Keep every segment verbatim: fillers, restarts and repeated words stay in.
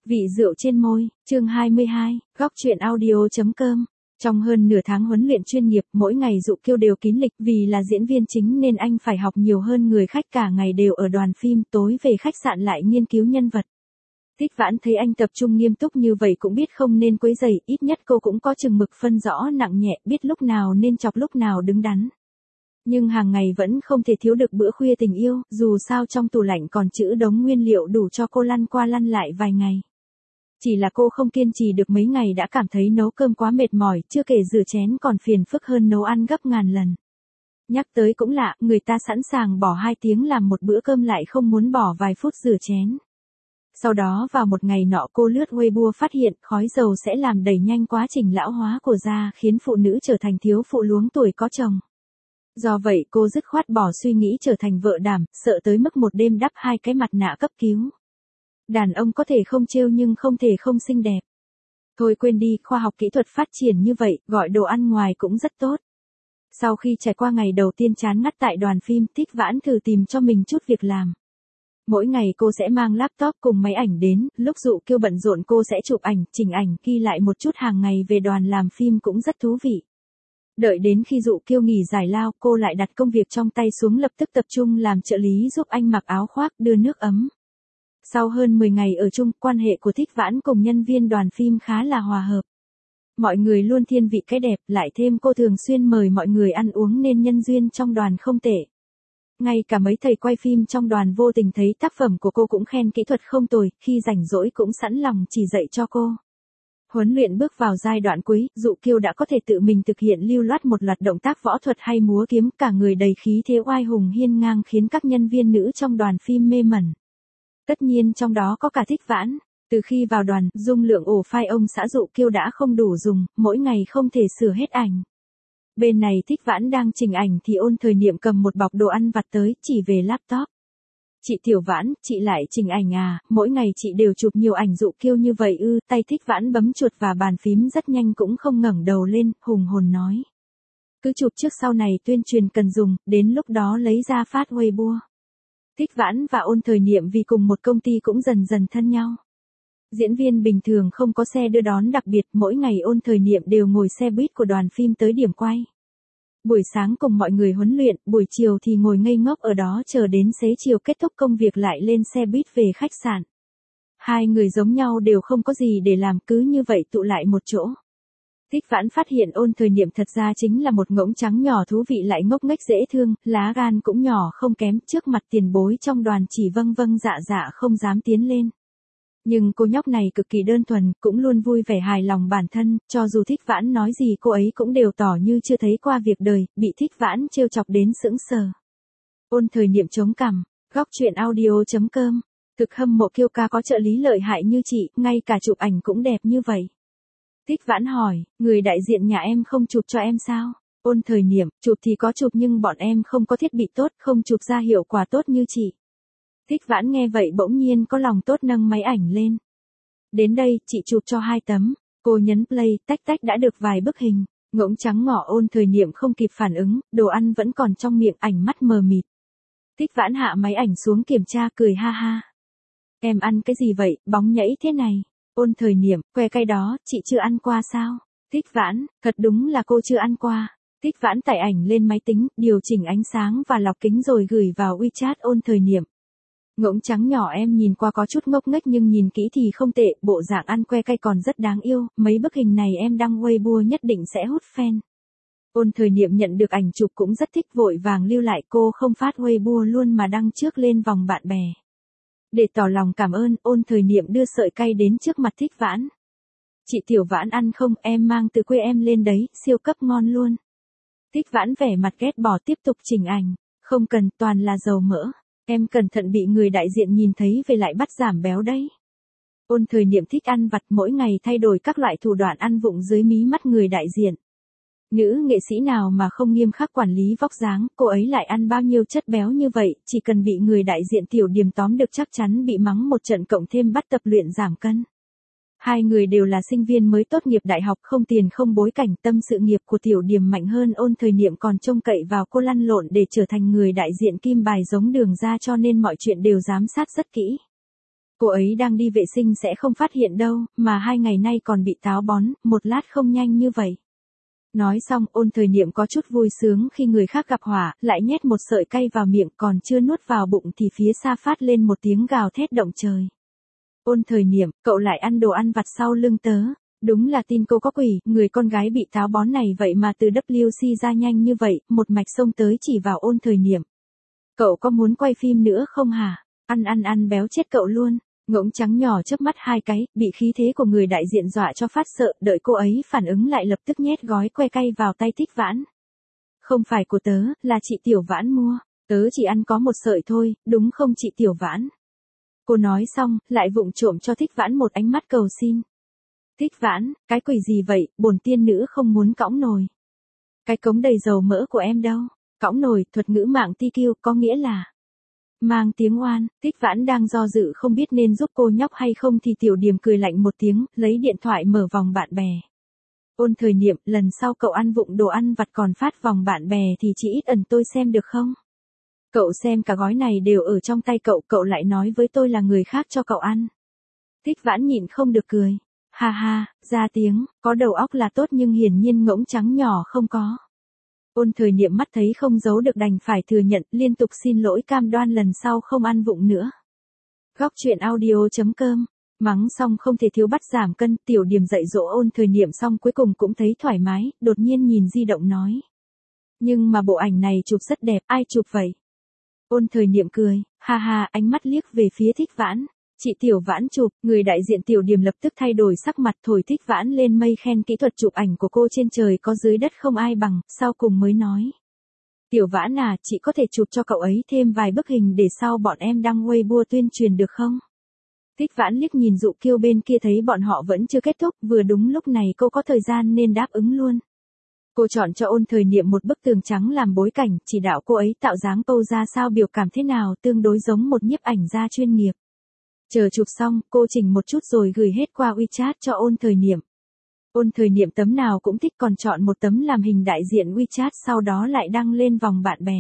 Vị rượu trên môi, chương hai mươi hai, góc truyện audio.com. Trong hơn nửa tháng huấn luyện chuyên nghiệp, mỗi ngày Dụ Kiêu đều kín lịch, vì là diễn viên chính nên anh phải học nhiều hơn người khách, cả ngày đều ở đoàn phim, tối về khách sạn lại nghiên cứu nhân vật. Thích Vãn thấy anh tập trung nghiêm túc như vậy cũng biết không nên quấy rầy, ít nhất cô cũng có chừng mực phân rõ nặng nhẹ, biết lúc nào nên chọc lúc nào đứng đắn. Nhưng hàng ngày vẫn không thể thiếu được bữa khuya tình yêu, dù sao trong tủ lạnh còn trữ đống nguyên liệu đủ cho cô lăn qua lăn lại vài ngày. Chỉ là cô không kiên trì được mấy ngày đã cảm thấy nấu cơm quá mệt mỏi, chưa kể rửa chén còn phiền phức hơn nấu ăn gấp ngàn lần. Nhắc tới cũng lạ, người ta sẵn sàng bỏ hai tiếng làm một bữa cơm lại không muốn bỏ vài phút rửa chén. Sau đó vào một ngày nọ cô lướt Weibo phát hiện khói dầu sẽ làm đẩy nhanh quá trình lão hóa của da, khiến phụ nữ trở thành thiếu phụ luống tuổi có chồng. Do vậy cô dứt khoát bỏ suy nghĩ trở thành vợ đảm, sợ tới mức một đêm đắp hai cái mặt nạ cấp cứu. Đàn ông có thể không trêu nhưng không thể không xinh đẹp. Thôi quên đi, khoa học kỹ thuật phát triển như vậy, gọi đồ ăn ngoài cũng rất tốt. Sau khi trải qua ngày đầu tiên chán ngắt tại đoàn phim, Thích Vãn thử tìm cho mình chút việc làm. Mỗi ngày cô sẽ mang laptop cùng máy ảnh đến, lúc Dụ Kiêu bận rộn cô sẽ chụp ảnh, chỉnh ảnh, ghi lại một chút hàng ngày về đoàn làm phim cũng rất thú vị. Đợi đến khi Dụ Kiêu nghỉ giải lao, cô lại đặt công việc trong tay xuống, lập tức tập trung làm trợ lý giúp anh mặc áo khoác, đưa nước ấm. Sau hơn mười ngày ở chung, quan hệ của Thích Vãn cùng nhân viên đoàn phim khá là hòa hợp. Mọi người luôn thiên vị cái đẹp, lại thêm cô thường xuyên mời mọi người ăn uống nên nhân duyên trong đoàn không tệ. Ngay cả mấy thầy quay phim trong đoàn vô tình thấy tác phẩm của cô cũng khen kỹ thuật không tồi, khi rảnh rỗi cũng sẵn lòng chỉ dạy cho cô. Huấn luyện bước vào giai đoạn cuối, Dụ Kiêu đã có thể tự mình thực hiện lưu loát một loạt động tác võ thuật hay múa kiếm, cả người đầy khí thế oai hùng hiên ngang khiến các nhân viên nữ trong đoàn phim mê mẩn. Tất nhiên trong đó có cả Thích Vãn. Từ khi vào đoàn, dung lượng ổ file ông xã Dụ Kiêu đã không đủ dùng, mỗi ngày không thể sửa hết ảnh. Bên này Thích Vãn đang chỉnh ảnh thì Ôn Thời Niệm cầm một bọc đồ ăn vặt tới, chỉ về laptop. Chị Tiểu Vãn, chị lại chỉnh ảnh à, mỗi ngày chị đều chụp nhiều ảnh Dụ Kiêu như vậy ư, tay Thích Vãn bấm chuột và bàn phím rất nhanh cũng không ngẩng đầu lên, hùng hồn nói. Cứ chụp trước sau này tuyên truyền cần dùng, đến lúc đó lấy ra phát Weibo. Thích Vãn và Ôn Thời Niệm vì cùng một công ty cũng dần dần thân nhau. Diễn viên bình thường không có xe đưa đón đặc biệt, mỗi ngày Ôn Thời Niệm đều ngồi xe buýt của đoàn phim tới điểm quay. Buổi sáng cùng mọi người huấn luyện, buổi chiều thì ngồi ngây ngốc ở đó chờ đến xế chiều kết thúc công việc lại lên xe buýt về khách sạn. Hai người giống nhau đều không có gì để làm, cứ như vậy tụ lại một chỗ. Thích Vãn phát hiện Ôn Thời Niệm thật ra chính là một ngỗng trắng nhỏ thú vị lại ngốc nghếch dễ thương, lá gan cũng nhỏ không kém, trước mặt tiền bối trong đoàn chỉ vâng vâng dạ dạ không dám tiến lên. Nhưng cô nhóc này cực kỳ đơn thuần, cũng luôn vui vẻ hài lòng bản thân, cho dù Thích Vãn nói gì cô ấy cũng đều tỏ như chưa thấy qua việc đời, bị Thích Vãn trêu chọc đến sững sờ. Ôn Thời Niệm chống cằm, góc truyện audio.com, thực hâm mộ Kiêu ca có trợ lý lợi hại như chị, ngay cả chụp ảnh cũng đẹp như vậy. Thích Vãn hỏi, người đại diện nhà em không chụp cho em sao? Ôn Thời Niệm, chụp thì có chụp nhưng bọn em không có thiết bị tốt, không chụp ra hiệu quả tốt như chị. Thích Vãn nghe vậy bỗng nhiên có lòng tốt nâng máy ảnh lên. Đến đây, chị chụp cho hai tấm. Cô nhấn play, tách tách đã được vài bức hình. Ngỗng trắng ngỏ Ôn Thời Niệm không kịp phản ứng, đồ ăn vẫn còn trong miệng, ảnh mắt mờ mịt. Thích Vãn hạ máy ảnh xuống kiểm tra, cười ha ha. Em ăn cái gì vậy, bóng nhảy thế này? Ôn Thời Niệm, que cái đó, chị chưa ăn qua sao? Thích Vãn, thật đúng là cô chưa ăn qua. Thích Vãn tải ảnh lên máy tính, điều chỉnh ánh sáng và lọc kính rồi gửi vào WeChat Ôn Thời Niệm. Ngỗng trắng nhỏ em nhìn qua có chút ngốc nghếch nhưng nhìn kỹ thì không tệ, bộ dạng ăn que cay còn rất đáng yêu, mấy bức hình này em đăng Weibo nhất định sẽ hút fan. Ôn Thời Niệm nhận được ảnh chụp cũng rất thích, vội vàng lưu lại, cô không phát Weibo luôn mà đăng trước lên vòng bạn bè. Để tỏ lòng cảm ơn, Ôn Thời Niệm đưa sợi cay đến trước mặt Thích Vãn. Chị Tiểu Vãn ăn không, em mang từ quê em lên đấy, siêu cấp ngon luôn. Thích Vãn vẻ mặt ghét bỏ tiếp tục chỉnh ảnh, không cần, toàn là dầu mỡ. Em cẩn thận bị người đại diện nhìn thấy về lại bắt giảm béo đấy. Ôn Thời Niệm thích ăn vặt, mỗi ngày thay đổi các loại thủ đoạn ăn vụng dưới mí mắt người đại diện. Nữ nghệ sĩ nào mà không nghiêm khắc quản lý vóc dáng, cô ấy lại ăn bao nhiêu chất béo như vậy, chỉ cần bị người đại diện Tiểu Điềm tóm được chắc chắn bị mắng một trận cộng thêm bắt tập luyện giảm cân. Hai người đều là sinh viên mới tốt nghiệp đại học, không tiền không bối cảnh, tâm sự nghiệp của Tiểu Điềm mạnh hơn Ôn Thời Niệm còn trông cậy vào cô lăn lộn để trở thành người đại diện kim bài giống Đường ra cho nên mọi chuyện đều giám sát rất kỹ. Cô ấy đang đi vệ sinh sẽ không phát hiện đâu, mà hai ngày nay còn bị táo bón, một lát không nhanh như vậy. Nói xong, Ôn Thời Niệm có chút vui sướng khi người khác gặp họa, lại nhét một sợi cay vào miệng, còn chưa nuốt vào bụng thì phía xa phát lên một tiếng gào thét động trời. Ôn Thời Niệm, cậu lại ăn đồ ăn vặt sau lưng tớ. Đúng là tin cô có quỷ, người con gái bị táo bón này vậy mà từ W C ra nhanh như vậy, một mạch xông tới chỉ vào Ôn Thời Niệm. Cậu có muốn quay phim nữa không hả? Ăn ăn ăn béo chết cậu luôn. Ngỗng trắng nhỏ chớp mắt hai cái, bị khí thế của người đại diện dọa cho phát sợ, đợi cô ấy phản ứng lại lập tức nhét gói que cay vào tay Thích Vãn. Không phải của tớ, là chị Tiểu Vãn mua, tớ chỉ ăn có một sợi thôi, đúng không chị Tiểu Vãn? Cô nói xong, lại vụng trộm cho Thích Vãn một ánh mắt cầu xin. Thích Vãn, cái quỷ gì vậy, bổn tiên nữ không muốn cõng nồi. Cái cống đầy dầu mỡ của em đâu? Cõng nồi, thuật ngữ mạng ti kiu, có nghĩa là mang tiếng oan. Thích Vãn đang do dự không biết nên giúp cô nhóc hay không thì Tiểu Điềm cười lạnh một tiếng, lấy điện thoại mở vòng bạn bè. Ôn Thời Niệm, lần sau cậu ăn vụng đồ ăn vặt còn phát vòng bạn bè thì chỉ ít ẩn tôi xem được không? Cậu xem cả gói này đều ở trong tay cậu, cậu lại nói với tôi là người khác cho cậu ăn. Thích Vãn nhịn không được cười. Ha ha, ra tiếng, có đầu óc là tốt nhưng hiển nhiên ngỗng trắng nhỏ không có. Ôn Thời Niệm mắt thấy không giấu được đành phải thừa nhận, liên tục xin lỗi cam đoan lần sau không ăn vụng nữa. Góc truyện audio chấm com. Mắng xong không thể thiếu bắt giảm cân, Tiểu Điềm dạy dỗ Ôn Thời Niệm xong cuối cùng cũng thấy thoải mái, đột nhiên nhìn di động nói. Nhưng mà bộ ảnh này chụp rất đẹp, ai chụp vậy? Ôn Thời Niệm cười, ha ha, ánh mắt liếc về phía Thích Vãn. Chị Tiểu Vãn chụp, người đại diện Tiểu Điềm lập tức thay đổi sắc mặt thổi Thích Vãn lên mây khen kỹ thuật chụp ảnh của cô trên trời có dưới đất không ai bằng, sau cùng mới nói. Tiểu Vãn à, chị có thể chụp cho cậu ấy thêm vài bức hình để sau bọn em đăng Weibo tuyên truyền được không? Thích Vãn liếc nhìn Dụ Kiêu bên kia thấy bọn họ vẫn chưa kết thúc, vừa đúng lúc này cô có thời gian nên đáp ứng luôn. Cô chọn cho Ôn Thời Niệm một bức tường trắng làm bối cảnh, chỉ đạo cô ấy tạo dáng pose ra sao biểu cảm thế nào tương đối giống một nhiếp ảnh gia chuyên nghiệp. Chờ chụp xong, cô chỉnh một chút rồi gửi hết qua WeChat cho Ôn Thời Niệm. Ôn Thời Niệm tấm nào cũng thích còn chọn một tấm làm hình đại diện WeChat sau đó lại đăng lên vòng bạn bè.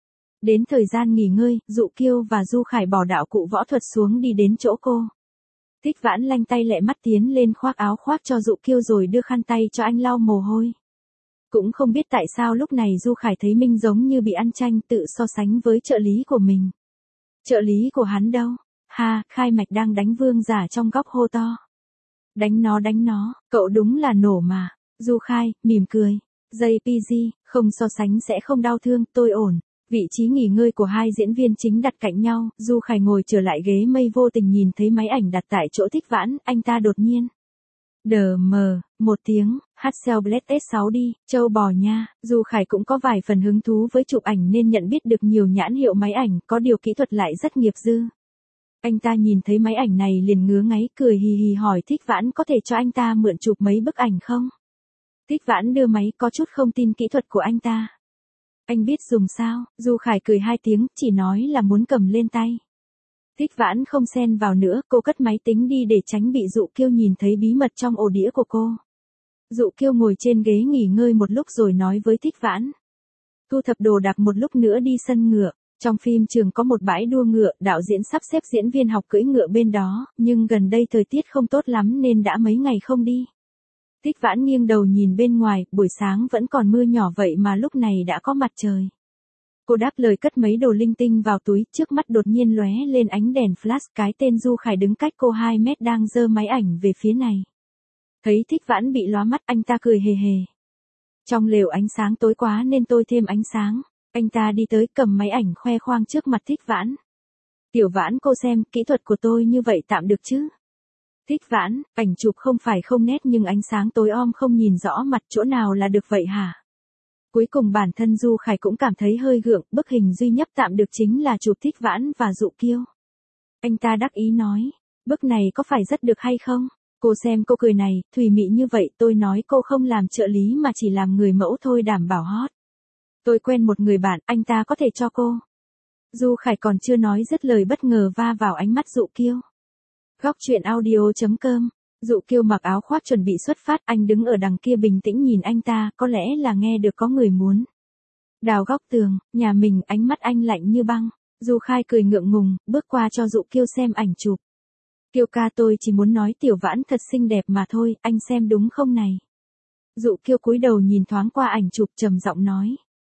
Đến thời gian nghỉ ngơi, Dụ Kiêu và Du Khải bỏ đạo cụ võ thuật xuống đi đến chỗ cô. Thích Vãn lanh tay lẹ mắt tiến lên khoác áo khoác cho Dụ Kiêu rồi đưa khăn tay cho anh lau mồ hôi. Cũng không biết tại sao lúc này Du Khải thấy Minh giống như bị ăn chanh tự so sánh với trợ lý của mình. Trợ lý của hắn đâu? Ha, Khai Mạch đang đánh vương giả trong góc hô to. Đánh nó đánh nó, cậu đúng là nổ mà. Du Khai, mỉm cười. gi pê giê, không so sánh sẽ không đau thương, tôi ổn. Vị trí nghỉ ngơi của hai diễn viên chính đặt cạnh nhau, Du Khải ngồi trở lại ghế mây vô tình nhìn thấy máy ảnh đặt tại chỗ Thích Vãn, anh ta đột nhiên. Đờ mờ, một tiếng, Hasselblad ét sáu đi, châu bò nha. Du Khải cũng có vài phần hứng thú với chụp ảnh nên nhận biết được nhiều nhãn hiệu máy ảnh, có điều kỹ thuật lại rất nghiệp dư. Anh ta nhìn thấy máy ảnh này liền ngứa ngáy cười hì hì hỏi Thích Vãn có thể cho anh ta mượn chụp mấy bức ảnh không? Thích Vãn đưa máy có chút không tin kỹ thuật của anh ta. Anh biết dùng sao? Du Khải cười hai tiếng, chỉ nói là muốn cầm lên tay. Thích Vãn không xen vào nữa, cô cất máy tính đi để tránh bị Dụ Kiêu nhìn thấy bí mật trong ổ đĩa của cô. Dụ Kiêu ngồi trên ghế nghỉ ngơi một lúc rồi nói với Thích Vãn. Thu thập đồ đạc một lúc nữa đi sân ngựa. Trong phim trường có một bãi đua ngựa, đạo diễn sắp xếp diễn viên học cưỡi ngựa bên đó, nhưng gần đây thời tiết không tốt lắm nên đã mấy ngày không đi. Thích Vãn nghiêng đầu nhìn bên ngoài, buổi sáng vẫn còn mưa nhỏ vậy mà lúc này đã có mặt trời. Cô đáp lời cất mấy đồ linh tinh vào túi, trước mắt đột nhiên lóe lên ánh đèn flash, cái tên Du Khải đứng cách cô hai mét đang giơ máy ảnh về phía này. Thấy Thích Vãn bị lóa mắt anh ta cười hề hề. Trong lều ánh sáng tối quá nên tôi thêm ánh sáng. Anh ta đi tới cầm máy ảnh khoe khoang trước mặt Thích Vãn. Tiểu Vãn cô xem, kỹ thuật của tôi như vậy tạm được chứ? Thích Vãn, ảnh chụp không phải không nét nhưng ánh sáng tối om không nhìn rõ mặt chỗ nào là được vậy hả? Cuối cùng bản thân Du Khải cũng cảm thấy hơi gượng, bức hình duy nhất tạm được chính là chụp Thích Vãn và Dụ Kiêu. Anh ta đắc ý nói, bức này có phải rất được hay không? Cô xem cô cười này, thùy mị như vậy tôi nói cô không làm trợ lý mà chỉ làm người mẫu thôi đảm bảo hot. Tôi quen một người bạn, anh ta có thể cho cô. Du Khải còn chưa nói dứt lời bất ngờ va vào ánh mắt Dụ Kiêu. Góc truyện audio chấm com. Dụ Kiêu mặc áo khoác chuẩn bị xuất phát, anh đứng ở đằng kia bình tĩnh nhìn anh ta, có lẽ là nghe được có người muốn đào góc tường, nhà mình, ánh mắt anh lạnh như băng. Du Khai cười ngượng ngùng, bước qua cho Dụ Kiêu xem ảnh chụp. Kiêu ca tôi chỉ muốn nói Tiểu Vãn thật xinh đẹp mà thôi, anh xem đúng không này? Dụ Kiêu cúi đầu nhìn thoáng qua ảnh chụp trầm giọng nói.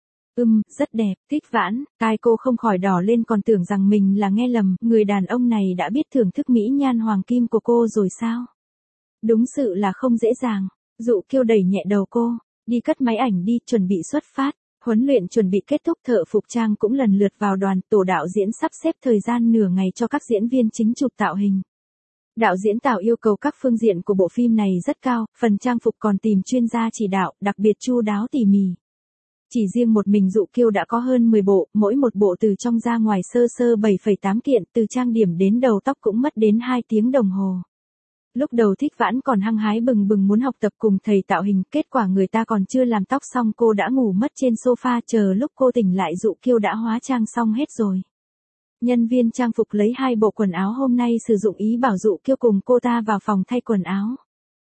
Ừm, rất đẹp, Thích Vãn, tai cô không khỏi đỏ lên còn tưởng rằng mình là nghe lầm, người đàn ông này đã biết thưởng thức mỹ nhan hoàng kim của cô rồi sao? Đúng sự là không dễ dàng. Dụ Kiêu đẩy nhẹ đầu cô, đi cất máy ảnh đi, chuẩn bị xuất phát. Huấn luyện chuẩn bị kết thúc, thợ phục trang cũng lần lượt vào đoàn, tổ đạo diễn sắp xếp thời gian nửa ngày cho các diễn viên chính chụp tạo hình. Đạo diễn Tào yêu cầu các phương diện của bộ phim này rất cao, phần trang phục còn tìm chuyên gia chỉ đạo, đặc biệt chu đáo tỉ mỉ. Chỉ riêng một mình Dụ Kiêu đã có hơn mười bộ, mỗi một bộ từ trong ra ngoài sơ sơ bảy phẩy tám kiện, từ trang điểm đến đầu tóc cũng mất đến hai tiếng đồng hồ. Lúc đầu Thích Vãn còn hăng hái bừng bừng muốn học tập cùng thầy tạo hình, kết quả người ta còn chưa làm tóc xong cô đã ngủ mất trên sofa, chờ lúc cô tỉnh lại Dụ Kiêu đã hóa trang xong hết rồi. Nhân viên trang phục lấy hai bộ quần áo hôm nay sử dụng ý bảo Dụ Kiêu cùng cô ta vào phòng thay quần áo.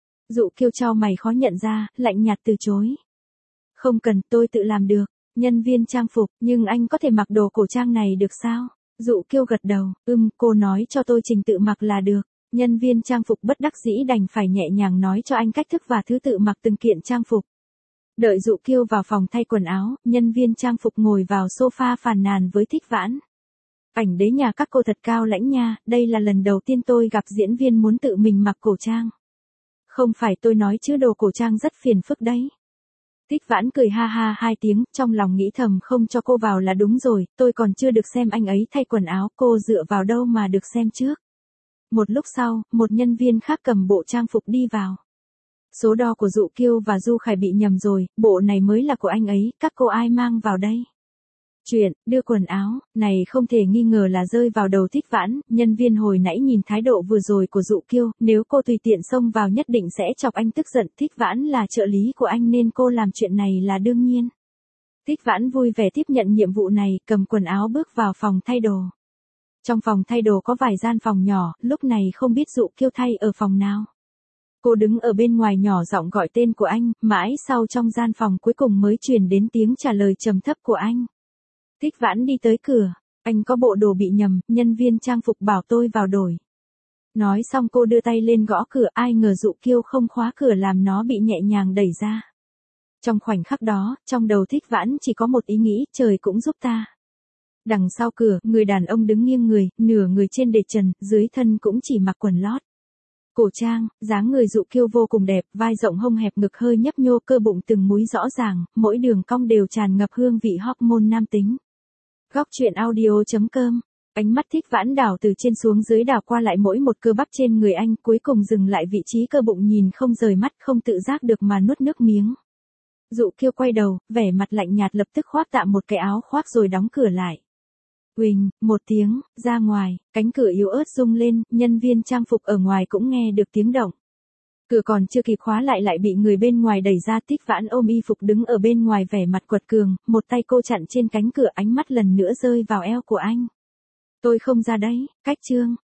Dụ Kiêu chau mày khó nhận ra, lạnh nhạt từ chối. Không cần, tôi tự làm được. Nhân viên trang phục, nhưng anh có thể mặc đồ cổ trang này được sao? Dụ Kiêu gật đầu, ừm, cô nói cho tôi trình tự mặc là được. Nhân viên trang phục bất đắc dĩ đành phải nhẹ nhàng nói cho anh cách thức và thứ tự mặc từng kiện trang phục. Đợi Dụ Kiêu vào phòng thay quần áo, nhân viên trang phục ngồi vào sofa phàn nàn với Thích Vãn. Ảnh đế nhà các cô thật cao lãnh nha, đây là lần đầu tiên tôi gặp diễn viên muốn tự mình mặc cổ trang. Không phải tôi nói chứ đồ cổ trang rất phiền phức đấy. Thích Vãn cười ha ha hai tiếng, trong lòng nghĩ thầm không cho cô vào là đúng rồi, tôi còn chưa được xem anh ấy thay quần áo, cô dựa vào đâu mà được xem trước. Một lúc sau, một nhân viên khác cầm bộ trang phục đi vào. Số đo của Dụ Kiêu và Du Khải bị nhầm rồi, bộ này mới là của anh ấy, các cô ai mang vào đây? Chuyện, đưa quần áo, này không thể nghi ngờ là rơi vào đầu Thích Vãn, nhân viên hồi nãy nhìn thái độ vừa rồi của Dụ Kiêu, nếu cô tùy tiện xông vào nhất định sẽ chọc anh tức giận, Thích Vãn là trợ lý của anh nên cô làm chuyện này là đương nhiên. Thích Vãn vui vẻ tiếp nhận nhiệm vụ này, cầm quần áo bước vào phòng thay đồ. Trong phòng thay đồ có vài gian phòng nhỏ, lúc này không biết Dụ Kiêu thay ở phòng nào. Cô đứng ở bên ngoài nhỏ giọng gọi tên của anh, mãi sau trong gian phòng cuối cùng mới truyền đến tiếng trả lời trầm thấp của anh. Thích Vãn đi tới cửa, anh có bộ đồ bị nhầm, nhân viên trang phục bảo tôi vào đổi. Nói xong cô đưa tay lên gõ cửa, ai ngờ Dụ Kiêu không khóa cửa làm nó bị nhẹ nhàng đẩy ra. Trong khoảnh khắc đó, trong đầu Thích Vãn chỉ có một ý nghĩ, trời cũng giúp ta. Đằng sau cửa, người đàn ông đứng nghiêng người, nửa người trên để trần, dưới thân cũng chỉ mặc quần lót. Cổ trang, dáng người Dụ Kiêu vô cùng đẹp, vai rộng hông hẹp, ngực hơi nhấp nhô, cơ bụng từng múi rõ ràng, mỗi đường cong đều tràn ngập hương vị hormone nam tính. Góc truyện audio chấm com. Ánh mắt Thích Vãn đảo từ trên xuống dưới đảo qua lại mỗi một cơ bắp trên người anh, cuối cùng dừng lại vị trí cơ bụng nhìn không rời mắt, không tự giác được mà nuốt nước miếng. Dụ Kiêu quay đầu, vẻ mặt lạnh nhạt lập tức khoác tạm một cái áo khoác rồi đóng cửa lại. Uỳnh, một tiếng, ra ngoài, cánh cửa yếu ớt rung lên, nhân viên trang phục ở ngoài cũng nghe được tiếng động. Cửa còn chưa kịp khóa lại lại bị người bên ngoài đẩy ra, Thích Vãn ôm y phục đứng ở bên ngoài vẻ mặt quật cường, một tay cô chặn trên cánh cửa, ánh mắt lần nữa rơi vào eo của anh. Tôi không ra đấy, cách chương.